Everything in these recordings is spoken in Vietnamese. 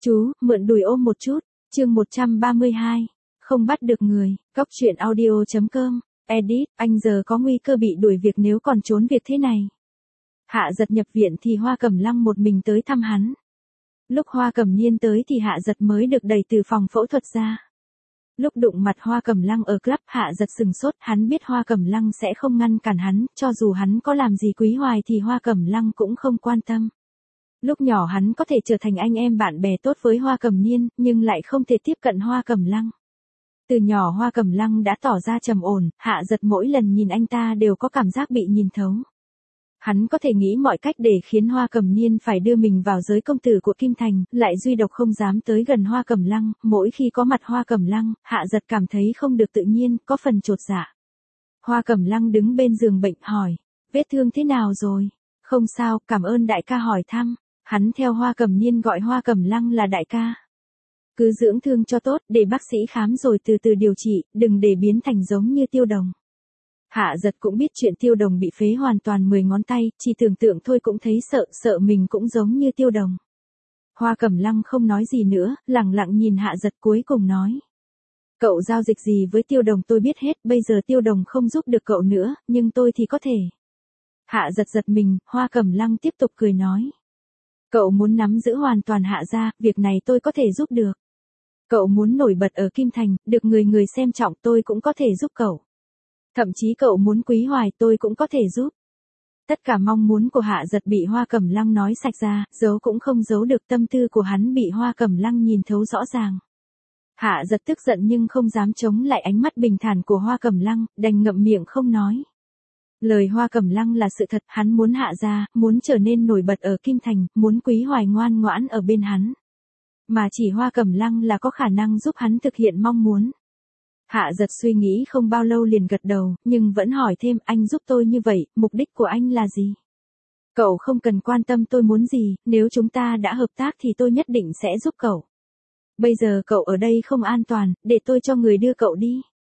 Chú, mượn đùi ôm một chút. Chương 132. Không bắt được người. Cóc truyện audio.com. Edit, anh giờ có nguy cơ bị đuổi việc nếu còn trốn việc thế này. Hạ Giật nhập viện thì Hoa Cẩm Lăng một mình tới thăm hắn. Lúc Hoa Cẩm Niên tới thì Hạ Giật mới được đẩy từ phòng phẫu thuật ra. Lúc đụng mặt Hoa Cẩm Lăng ở club, Hạ Giật sừng sốt, hắn biết Hoa Cẩm Lăng sẽ không ngăn cản hắn, cho dù hắn có làm gì Quý Hoài thì Hoa Cẩm Lăng cũng không quan tâm. Lúc nhỏ hắn có thể trở thành anh em bạn bè tốt với Hoa Cẩm Niên, nhưng lại không thể tiếp cận Hoa Cẩm Lăng. Từ nhỏ Hoa Cẩm Lăng đã tỏ ra trầm ổn, Hạ Giật mỗi lần nhìn anh ta đều có cảm giác bị nhìn thấu. Hắn có thể nghĩ mọi cách để khiến Hoa Cẩm Niên phải đưa mình vào giới công tử của Kim Thành, lại duy độc không dám tới gần Hoa Cẩm Lăng. Mỗi khi có mặt Hoa Cẩm Lăng, Hạ Giật cảm thấy không được tự nhiên, có phần chột dạ. Hoa Cẩm Lăng đứng bên giường bệnh hỏi, vết thương thế nào rồi? Không sao, cảm ơn đại ca hỏi thăm. Hắn theo Hoa Cẩm Niên gọi Hoa Cẩm Lăng là đại ca. Cứ dưỡng thương cho tốt, để bác sĩ khám rồi từ từ điều trị, đừng để biến thành giống như Tiêu Đồng. Hạ Giật cũng biết chuyện Tiêu Đồng bị phế hoàn toàn 10 ngón tay, chỉ tưởng tượng thôi cũng thấy sợ mình cũng giống như Tiêu Đồng. Hoa Cẩm Lăng không nói gì nữa, lặng lặng nhìn Hạ Giật cuối cùng nói. Cậu giao dịch gì với Tiêu Đồng tôi biết hết, bây giờ Tiêu Đồng không giúp được cậu nữa, nhưng tôi thì có thể. Hạ Giật giật mình, Hoa Cẩm Lăng tiếp tục cười nói. Cậu muốn nắm giữ hoàn toàn Hạ gia, việc này tôi có thể giúp được. Cậu muốn nổi bật ở Kim Thành, được người xem trọng, tôi cũng có thể giúp cậu. Thậm chí cậu muốn Quý Hoài, tôi cũng có thể giúp. Tất cả mong muốn của Hạ Giật bị Hoa Cẩm Lăng nói sạch ra, giấu cũng không giấu được, tâm tư của hắn bị Hoa Cẩm Lăng nhìn thấu rõ ràng. Hạ Giật tức giận nhưng không dám chống lại ánh mắt bình thản của Hoa Cẩm Lăng, đành ngậm miệng không nói. Lời Hoa Cẩm Lăng là sự thật, hắn muốn Hạ gia, muốn trở nên nổi bật ở Kim Thành, muốn Quý Hoài ngoan ngoãn ở bên hắn. Mà chỉ Hoa Cẩm Lăng là có khả năng giúp hắn thực hiện mong muốn. Hạ Giật suy nghĩ không bao lâu liền gật đầu, nhưng vẫn hỏi thêm, anh giúp tôi như vậy, mục đích của anh là gì? Cậu không cần quan tâm tôi muốn gì, nếu chúng ta đã hợp tác thì tôi nhất định sẽ giúp cậu. Bây giờ cậu ở đây không an toàn, để tôi cho người đưa cậu đi.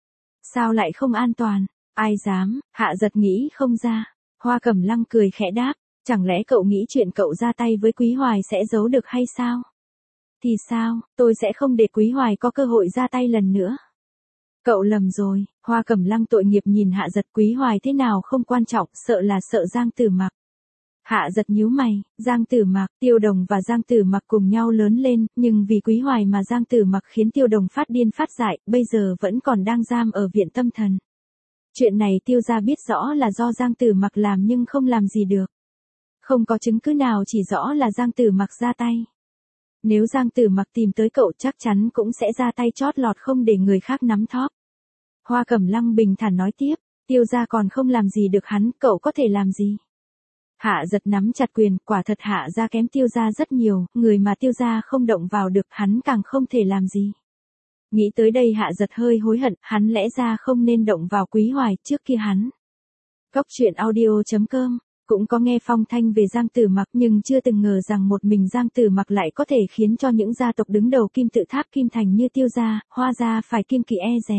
Sao lại không an toàn? Ai dám? Hạ Giật nghĩ không ra. Hoa Cẩm Lăng cười khẽ đáp, chẳng lẽ cậu nghĩ chuyện cậu ra tay với Quý Hoài sẽ giấu được hay sao? Thì sao, tôi sẽ không để Quý Hoài có cơ hội ra tay lần nữa. Cậu lầm rồi. Hoa Cẩm Lăng tội nghiệp nhìn Hạ Giật, Quý Hoài thế nào không quan trọng, sợ là sợ Giang Tử Mặc. Hạ Giật nhíu mày, Giang Tử Mặc, Tiêu Đồng và Giang Tử Mặc cùng nhau lớn lên, nhưng vì Quý Hoài mà Giang Tử Mặc khiến Tiêu Đồng phát điên phát dại, bây giờ vẫn còn đang giam ở viện tâm thần. Chuyện này Tiêu gia biết rõ là do Giang Tử Mặc làm nhưng không làm gì được. Không có chứng cứ nào chỉ rõ là Giang Tử Mặc ra tay. Nếu Giang Tử Mặc tìm tới cậu chắc chắn cũng sẽ ra tay chót lọt, không để người khác nắm thóp. Hoa Cẩm Lăng bình thản nói tiếp, Tiêu gia còn không làm gì được hắn, cậu có thể làm gì? Hạ Giật nắm chặt quyền, quả thật Hạ gia kém Tiêu gia rất nhiều, người mà Tiêu gia không động vào được hắn càng không thể làm gì. Nghĩ tới đây Hạ Giật hơi hối hận, hắn lẽ ra không nên động vào Quý Hoài, trước kia hắn. Cóc truyện audio.com. Cũng có nghe phong thanh về Giang Tử Mặc nhưng chưa từng ngờ rằng một mình Giang Tử Mặc lại có thể khiến cho những gia tộc đứng đầu kim tự tháp Kim Thành như Tiêu gia, Hoa gia phải kiêng kỵ e dè.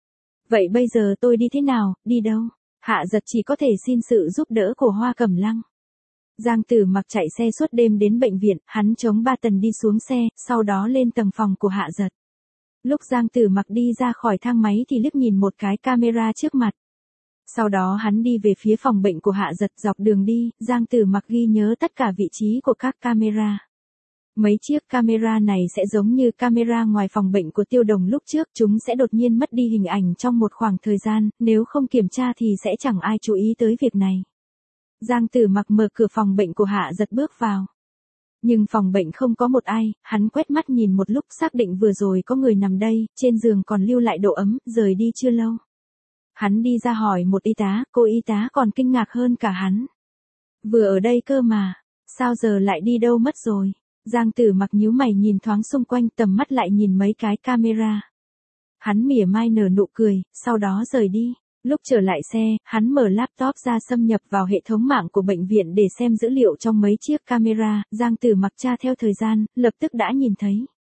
Vậy bây giờ tôi đi thế nào, đi đâu? Hạ Giật chỉ có thể xin sự giúp đỡ của Hoa Cẩm Lăng. Giang Tử Mặc chạy xe suốt đêm đến bệnh viện, hắn chống 3 tầng đi xuống xe, sau đó lên tầng phòng của Hạ Giật. Lúc Giang Tử Mặc đi ra khỏi thang máy thì liếc nhìn một cái camera trước mặt. Sau đó hắn đi về phía phòng bệnh của Hạ Giật, dọc đường đi, Giang Tử Mặc ghi nhớ tất cả vị trí của các camera. Mấy chiếc camera này sẽ giống như camera ngoài phòng bệnh của Tiêu Đồng lúc trước, chúng sẽ đột nhiên mất đi hình ảnh trong một khoảng thời gian, nếu không kiểm tra thì sẽ chẳng ai chú ý tới việc này. Giang Tử Mặc mở cửa phòng bệnh của Hạ Giật bước vào. Nhưng phòng bệnh không có một ai, hắn quét mắt nhìn một lúc xác định vừa rồi có người nằm đây, trên giường còn lưu lại độ ấm, rời đi chưa lâu. Hắn đi ra hỏi một y tá, cô y tá còn kinh ngạc hơn cả hắn. Vừa ở đây cơ mà, sao giờ lại đi đâu mất rồi? Giang Tử Mặc nhíu mày nhìn thoáng xung quanh, tầm mắt lại nhìn mấy cái camera. Hắn mỉa mai nở nụ cười, sau đó rời đi. Lúc trở lại xe, hắn mở laptop ra xâm nhập vào hệ thống mạng của bệnh viện để xem dữ liệu trong mấy chiếc camera. Giang Tử Mặc tra theo thời gian, lập tức đã nhìn thấy.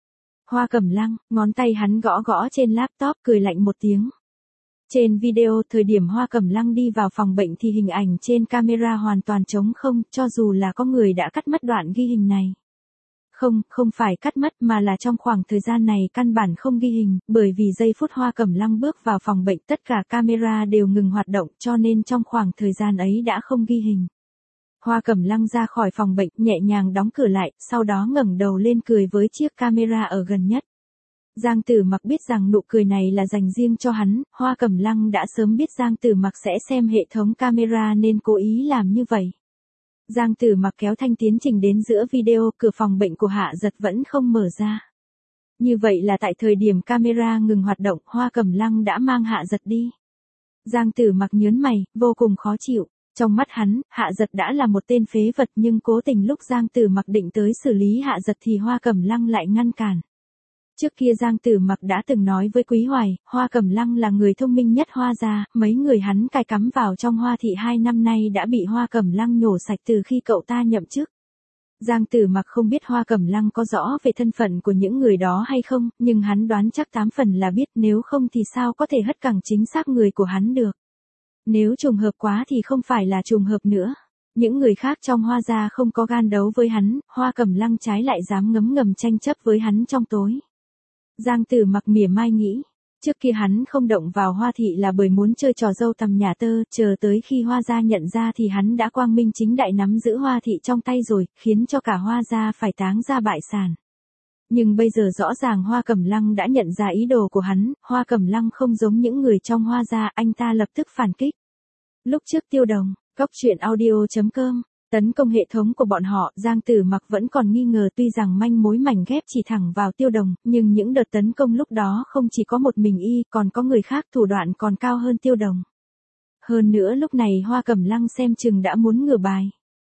Hoa Cẩm Lăng, ngón tay hắn gõ gõ trên laptop, cười lạnh một tiếng. Trên video, thời điểm Hoa Cẩm Lăng đi vào phòng bệnh thì hình ảnh trên camera hoàn toàn trống không, cho dù là có người đã cắt mất đoạn ghi hình này. Không, không phải cắt mất mà là trong khoảng thời gian này căn bản không ghi hình, bởi vì giây phút Hoa Cẩm Lăng bước vào phòng bệnh tất cả camera đều ngừng hoạt động cho nên trong khoảng thời gian ấy đã không ghi hình. Hoa Cẩm Lăng ra khỏi phòng bệnh nhẹ nhàng đóng cửa lại, sau đó ngẩng đầu lên cười với chiếc camera ở gần nhất. Giang Tử Mặc biết rằng nụ cười này là dành riêng cho hắn, Hoa Cẩm Lăng đã sớm biết Giang Tử Mặc sẽ xem hệ thống camera nên cố ý làm như vậy. Giang Tử Mặc kéo Thanh tiến trình đến giữa video, cửa phòng bệnh của Hạ Giật vẫn không mở ra. Như vậy là tại thời điểm camera ngừng hoạt động, Hoa Cẩm Lăng đã mang Hạ Giật đi. Giang Tử Mặc nhớn mày, vô cùng khó chịu. Trong mắt hắn, Hạ Giật đã là một tên phế vật nhưng cố tình lúc Giang Tử Mặc định tới xử lý Hạ Giật thì Hoa Cẩm Lăng lại ngăn cản. Trước kia Giang Tử Mặc đã từng nói với Quý Hoài, Hoa Cẩm Lăng là người thông minh nhất Hoa gia, mấy người hắn cài cắm vào trong Hoa thị 2 năm nay đã bị Hoa Cẩm Lăng nhổ sạch từ khi cậu ta nhậm chức. Giang Tử Mặc không biết Hoa Cẩm Lăng có rõ về thân phận của những người đó hay không, nhưng hắn đoán chắc 8 phần là biết, nếu không thì sao có thể hất cẳng chính xác người của hắn được. Nếu trùng hợp quá thì không phải là trùng hợp nữa. Những người khác trong Hoa gia không có gan đấu với hắn, Hoa Cẩm Lăng trái lại dám ngấm ngầm tranh chấp với hắn trong tối. Giang Tử Mặc mỉa mai nghĩ, trước kia hắn không động vào Hoa thị là bởi muốn chơi trò dâu tằm nhà tơ, chờ tới khi Hoa gia nhận ra thì hắn đã quang minh chính đại nắm giữ Hoa thị trong tay rồi, khiến cho cả Hoa gia phải táng ra bại sản. Nhưng bây giờ rõ ràng Hoa Cẩm Lăng đã nhận ra ý đồ của hắn, Hoa Cẩm Lăng không giống những người trong Hoa gia, anh ta lập tức phản kích. Lúc trước Tiêu Đồng, Cốc.audio.com tấn công hệ thống của bọn họ, Giang Tử Mặc vẫn còn nghi ngờ, tuy rằng manh mối mảnh ghép chỉ thẳng vào Tiêu Đồng, nhưng những đợt tấn công lúc đó không chỉ có một mình y, còn có người khác thủ đoạn còn cao hơn Tiêu Đồng. Hơn nữa lúc này Hoa Cẩm Lăng xem chừng đã muốn ngửa bài.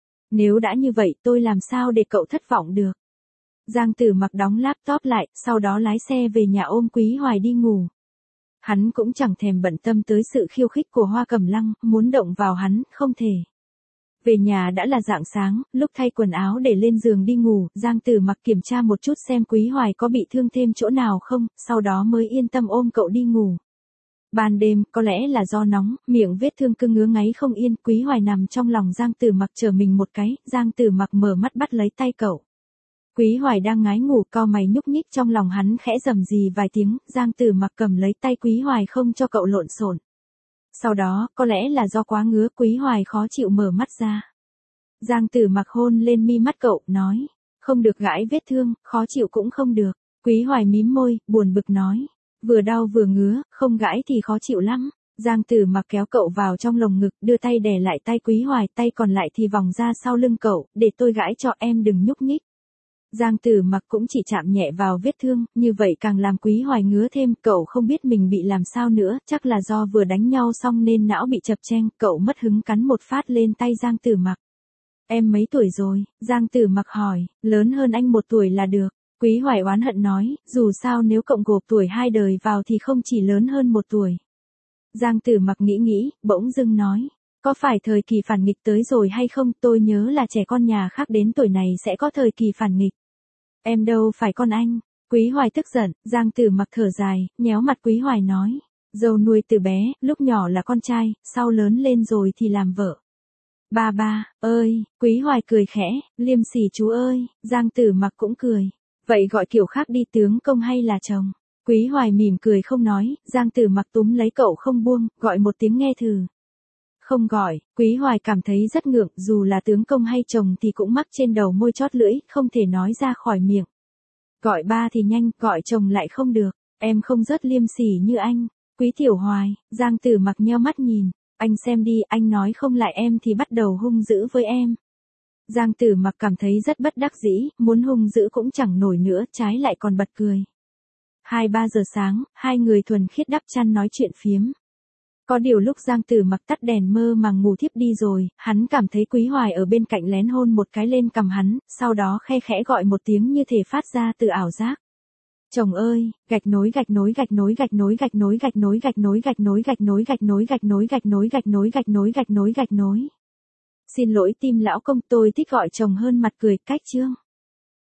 Nếu đã như vậy tôi làm sao để cậu thất vọng được. Giang Tử Mặc đóng laptop lại, sau đó lái xe về nhà ôm Quý Hoài đi ngủ. Hắn cũng chẳng thèm bận tâm tới sự khiêu khích của Hoa Cẩm Lăng, muốn động vào hắn, không thể. Về nhà đã là rạng sáng, lúc thay quần áo để lên giường đi ngủ, Giang Tử Mặc kiểm tra một chút xem Quý Hoài có bị thương thêm chỗ nào không, sau đó mới yên tâm ôm cậu đi ngủ. Ban đêm, có lẽ là do nóng, miệng vết thương cứ ngứa ngáy không yên, Quý Hoài nằm trong lòng Giang Tử Mặc trở mình một cái, Giang Tử Mặc mở mắt bắt lấy tay cậu. Quý Hoài đang ngái ngủ, cau mày nhúc nhích, trong lòng hắn khẽ rầm rì vài tiếng, Giang Tử Mặc cầm lấy tay Quý Hoài không cho cậu lộn xộn. Sau đó, có lẽ là do quá ngứa, Quý Hoài khó chịu mở mắt ra. Giang Tử Mặc hôn lên mi mắt cậu, nói, không được gãi vết thương, khó chịu cũng không được. Quý Hoài mím môi, buồn bực nói, vừa đau vừa ngứa, không gãi thì khó chịu lắm. Giang Tử Mặc kéo cậu vào trong lồng ngực, đưa tay đè lại tay Quý Hoài, tay còn lại thì vòng ra sau lưng cậu, để tôi gãi cho em đừng nhúc nhích. Giang Tử Mặc cũng chỉ chạm nhẹ vào vết thương, như vậy càng làm Quý Hoài ngứa thêm, cậu không biết mình bị làm sao nữa, chắc là do vừa đánh nhau xong nên não bị chập chênh, cậu mất hứng cắn một phát lên tay Giang Tử Mặc. Em mấy tuổi rồi? Giang Tử Mặc hỏi, lớn hơn anh 1 tuổi là được. Quý Hoài oán hận nói, dù sao nếu cộng gộp tuổi 2 đời vào thì không chỉ lớn hơn 1 tuổi. Giang Tử Mặc nghĩ, bỗng dưng nói, có phải thời kỳ phản nghịch tới rồi hay không, tôi nhớ là trẻ con nhà khác đến tuổi này sẽ có thời kỳ phản nghịch. Em đâu phải con anh. Quý Hoài tức giận, Giang Tử Mặc thở dài, nhéo mặt Quý Hoài nói, dâu nuôi từ bé, lúc nhỏ là con trai, sau lớn lên rồi thì làm vợ. Ba ơi, Quý Hoài cười khẽ, liêm sỉ chú ơi, Giang Tử Mặc cũng cười. Vậy gọi kiểu khác đi, tướng công hay là chồng? Quý Hoài mỉm cười không nói, Giang Tử Mặc túm lấy cậu không buông, gọi một tiếng nghe thử. Không gọi, Quý Hoài cảm thấy rất ngượng, dù là tướng công hay chồng thì cũng mắc trên đầu môi chót lưỡi, không thể nói ra khỏi miệng. Gọi ba thì nhanh, gọi chồng lại không được, em không rất liêm sỉ như anh. Quý Tiểu Hoài, Giang Tử Mặc nheo mắt nhìn, anh xem đi, anh nói không lại em thì bắt đầu hung dữ với em. Giang Tử Mặc cảm thấy rất bất đắc dĩ, muốn hung dữ cũng chẳng nổi nữa, trái lại còn bật cười. 2-3 giờ sáng, hai người thuần khiết đắp chăn nói chuyện phiếm. Có điều lúc Giang Tử Mặc tắt đèn mơ màng ngủ thiếp đi rồi, hắn cảm thấy Quý Hoài ở bên cạnh lén hôn một cái lên cằm hắn, sau đó khe khẽ gọi một tiếng như thể phát ra từ ảo giác. Chồng ơi, gạch nối. Xin lỗi Tim lão công, tôi thích gọi chồng hơn mặt cười, cách chương.